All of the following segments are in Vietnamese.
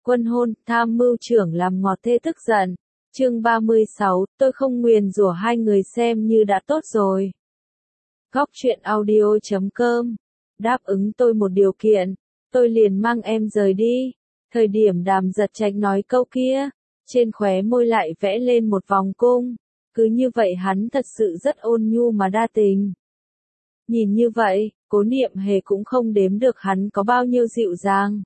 Quân hôn, tham mưu trưởng làm ngọt thê tức giận. Chương 36, tôi không nguyền rủa hai người xem như đã tốt rồi. Góc truyện audio.com. Đáp ứng tôi một điều kiện, tôi liền mang em rời đi. Thời điểm Đàm Giật Trạch nói câu kia, trên khóe môi lại vẽ lên một vòng cung. Cứ như vậy hắn thật sự rất ôn nhu mà đa tình. Nhìn như vậy, Cố Niệm Hề cũng không đếm được hắn có bao nhiêu dịu dàng.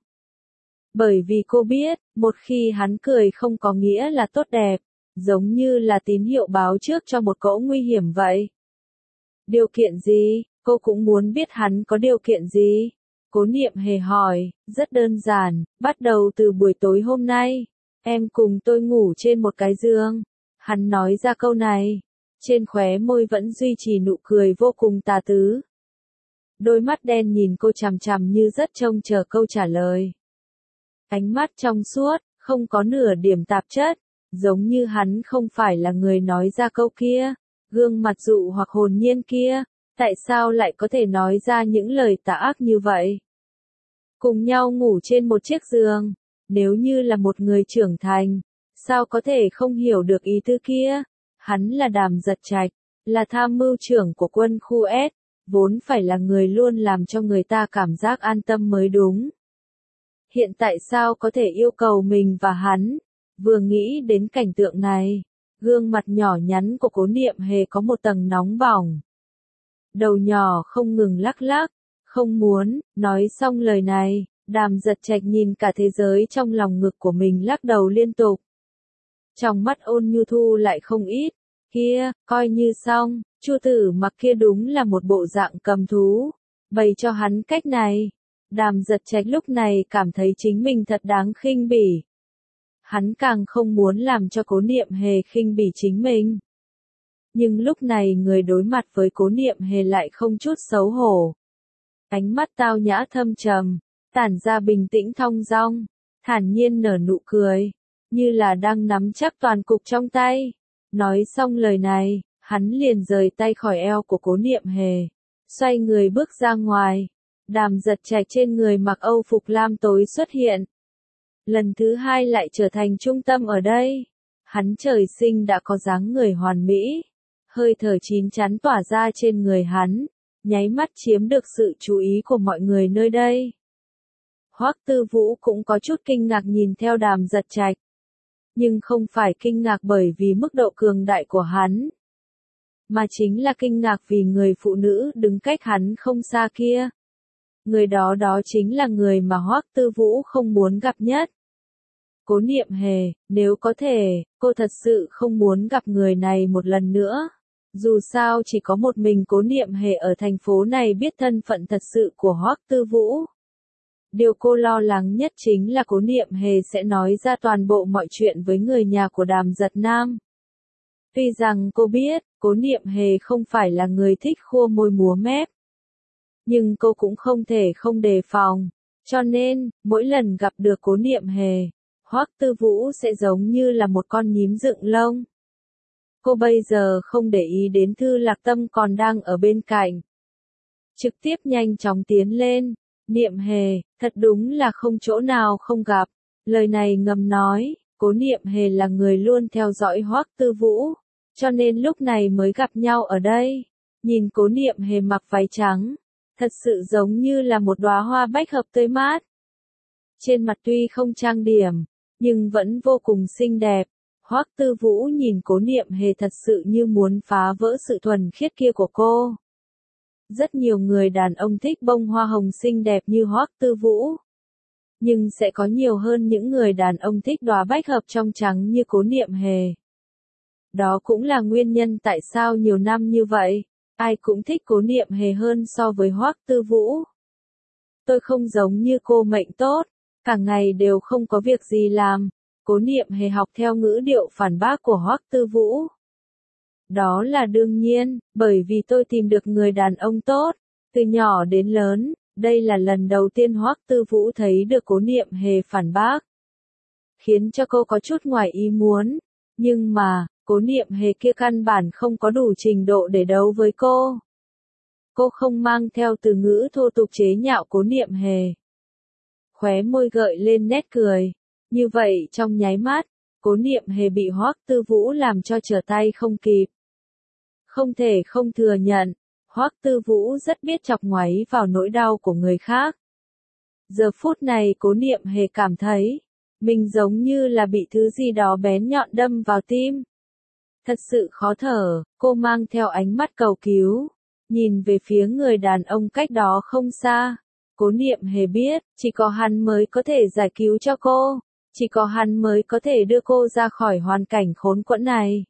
Bởi vì cô biết, một khi hắn cười không có nghĩa là tốt đẹp, giống như là tín hiệu báo trước cho một cỗ nguy hiểm vậy. Điều kiện gì? Cô cũng muốn biết hắn có điều kiện gì? Cố Niệm Hề hỏi, rất đơn giản, bắt đầu từ buổi tối hôm nay, em cùng tôi ngủ trên một cái giường. Hắn nói ra câu này, trên khóe môi vẫn duy trì nụ cười vô cùng tà tứ. Đôi mắt đen nhìn cô chằm chằm như rất trông chờ câu trả lời. Ánh mắt trong suốt, không có nửa điểm tạp chất, giống như hắn không phải là người nói ra câu kia, gương mặt dụ hoặc hồn nhiên kia, tại sao lại có thể nói ra những lời tà ác như vậy? Cùng nhau ngủ trên một chiếc giường, nếu như là một người trưởng thành, sao có thể không hiểu được ý tứ kia? Hắn là Đàm Giật Trạch, là tham mưu trưởng của quân khu S, vốn phải là người luôn làm cho người ta cảm giác an tâm mới đúng. Hiện tại sao có thể yêu cầu mình và hắn? Vừa nghĩ đến cảnh tượng này, gương mặt nhỏ nhắn của Cố Niệm Hề có một tầng nóng bỏng. Đầu nhỏ không ngừng lắc lắc, không muốn. Nói xong lời này, Đàm Giật Trạch nhìn cả thế giới trong lòng ngực của mình lắc đầu liên tục. Trong mắt Ôn Nhu Thu lại không ít. Kia, coi như xong, Chu Tử Mặc kia đúng là một bộ dạng cầm thú. Bày cho hắn cách này. Đàm Giật Trạch lúc này cảm thấy chính mình thật đáng khinh bỉ. Hắn càng không muốn làm cho Cố Niệm Hề khinh bỉ chính mình. Nhưng lúc này người đối mặt với Cố Niệm Hề lại không chút xấu hổ. Ánh mắt tao nhã thâm trầm, tản ra bình tĩnh thong dong, thản nhiên nở nụ cười, như là đang nắm chắc toàn cục trong tay. Nói xong lời này, hắn liền rời tay khỏi eo của Cố Niệm Hề, xoay người bước ra ngoài. Đàm Giật Trạch trên người mặc Âu phục lam tối xuất hiện. Lần thứ hai lại trở thành trung tâm ở đây. Hắn trời sinh đã có dáng người hoàn mỹ. Hơi thở chín chắn tỏa ra trên người hắn, nháy mắt chiếm được sự chú ý của mọi người nơi đây. Hoắc Tư Vũ cũng có chút kinh ngạc nhìn theo Đàm Giật Trạch. Nhưng không phải kinh ngạc bởi vì mức độ cường đại của hắn, mà chính là kinh ngạc vì người phụ nữ đứng cách hắn không xa kia. Người đó chính là người mà Hoắc Tư Vũ không muốn gặp nhất. Cố Niệm Hề, nếu có thể, cô thật sự không muốn gặp người này một lần nữa. Dù sao chỉ có một mình Cố Niệm Hề ở thành phố này biết thân phận thật sự của Hoắc Tư Vũ. Điều cô lo lắng nhất chính là Cố Niệm Hề sẽ nói ra toàn bộ mọi chuyện với người nhà của Đàm Giật Nam. Tuy rằng cô biết, Cố Niệm Hề không phải là người thích khua môi múa mép. Nhưng cô cũng không thể không đề phòng. Cho nên, mỗi lần gặp được Cố Niệm Hề, Hoắc Tư Vũ sẽ giống như là một con nhím dựng lông. Cô bây giờ không để ý đến Thư Lạc Tâm còn đang ở bên cạnh. Trực tiếp nhanh chóng tiến lên. Niệm Hề, thật đúng là không chỗ nào không gặp. Lời này ngầm nói, Cố Niệm Hề là người luôn theo dõi Hoắc Tư Vũ. Cho nên lúc này mới gặp nhau ở đây. Nhìn Cố Niệm Hề mặc váy trắng, thật sự giống như là một đóa hoa bách hợp tươi mát. Trên mặt tuy không trang điểm, nhưng vẫn vô cùng xinh đẹp. Hoắc Tư Vũ nhìn Cố Niệm Hề thật sự như muốn phá vỡ sự thuần khiết kia của cô. Rất nhiều người đàn ông thích bông hoa hồng xinh đẹp như Hoắc Tư Vũ. Nhưng sẽ có nhiều hơn những người đàn ông thích đóa bách hợp trong trắng như Cố Niệm Hề. Đó cũng là nguyên nhân tại sao nhiều năm như vậy, ai cũng thích Cố Niệm Hề hơn so với Hoắc Tư Vũ. Tôi không giống như cô mệnh tốt, cả ngày đều không có việc gì làm. Cố Niệm Hề học theo ngữ điệu phản bác của Hoắc Tư Vũ. Đó là đương nhiên, bởi vì tôi tìm được người đàn ông tốt. Từ nhỏ đến lớn, đây là lần đầu tiên Hoắc Tư Vũ thấy được Cố Niệm Hề phản bác. Khiến cho cô có chút ngoài ý muốn. Nhưng mà, Cố Niệm Hề kia căn bản không có đủ trình độ để đấu với cô. Cô không mang theo từ ngữ thô tục chế nhạo Cố Niệm Hề. Khóe môi gợi lên nét cười. Như vậy trong nháy mắt, Cố Niệm Hề bị Hoắc Tư Vũ làm cho trở tay không kịp. Không thể không thừa nhận, Hoắc Tư Vũ rất biết chọc ngoáy vào nỗi đau của người khác. Giờ phút này Cố Niệm Hề cảm thấy, mình giống như là bị thứ gì đó bén nhọn đâm vào tim. Thật sự khó thở, cô mang theo ánh mắt cầu cứu, nhìn về phía người đàn ông cách đó không xa. Cố Niệm Hề biết, chỉ có hắn mới có thể giải cứu cho cô, chỉ có hắn mới có thể đưa cô ra khỏi hoàn cảnh khốn quẫn này.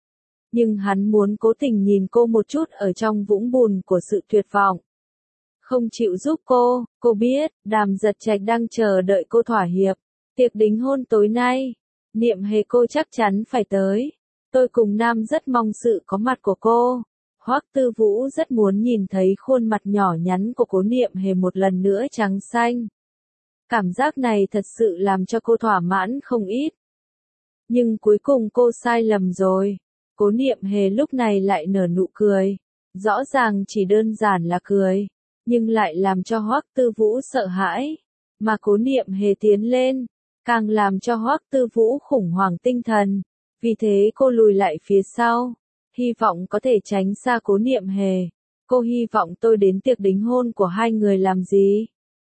Nhưng hắn muốn cố tình nhìn cô một chút ở trong vũng bùn của sự tuyệt vọng. Không chịu giúp cô biết, Đàm Giật Trạch đang chờ đợi cô thỏa hiệp. Tiệc đính hôn tối nay, Niệm Hề cô chắc chắn phải tới. Tôi cùng Nam rất mong sự có mặt của cô. Hoắc Tư Vũ rất muốn nhìn thấy khuôn mặt nhỏ nhắn của Cố Niệm Hề một lần nữa trắng xanh. Cảm giác này thật sự làm cho cô thỏa mãn không ít. Nhưng cuối cùng cô sai lầm rồi. Cố Niệm Hề lúc này lại nở nụ cười. Rõ ràng chỉ đơn giản là cười, nhưng lại làm cho Hoắc Tư Vũ sợ hãi. Mà Cố Niệm Hề tiến lên, càng làm cho Hoắc Tư Vũ khủng hoảng tinh thần. Vì thế cô lùi lại phía sau, hy vọng có thể tránh xa Cố Niệm Hề. Cô hy vọng tôi đến tiệc đính hôn của hai người làm gì?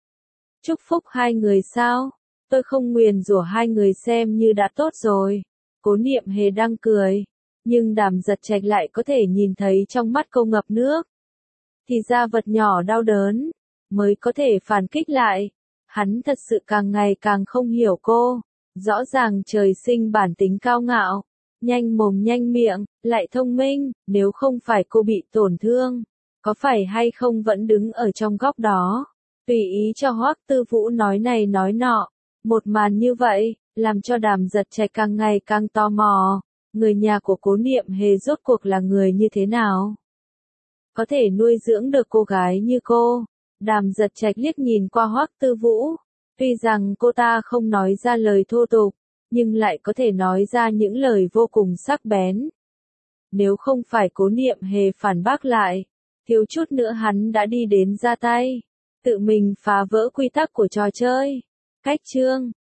Chúc phúc hai người sao? Tôi không nguyền rủa hai người xem như đã tốt rồi. Cố Niệm Hề đang cười, nhưng Đàm Giật Trạch lại có thể nhìn thấy trong mắt cô ngập nước. Thì ra vật nhỏ đau đớn, mới có thể phản kích lại. Hắn thật sự càng ngày càng không hiểu cô. Rõ ràng trời sinh bản tính cao ngạo, nhanh mồm nhanh miệng, lại thông minh, nếu không phải cô bị tổn thương, có phải hay không vẫn đứng ở trong góc đó, tùy ý cho Hoắc Tư Vũ nói này nói nọ. Một màn như vậy, làm cho Đàm Giật Trạch càng ngày càng tò mò, người nhà của Cố Niệm Hề rốt cuộc là người như thế nào? Có thể nuôi dưỡng được cô gái như cô? Đàm Giật Trạch liếc nhìn qua Hoắc Tư Vũ. Tuy rằng cô ta không nói ra lời thô tục, nhưng lại có thể nói ra những lời vô cùng sắc bén. Nếu không phải Cố Niệm Hề phản bác lại, thiếu chút nữa hắn đã đi đến ra tay, tự mình phá vỡ quy tắc của trò chơi. Cách chương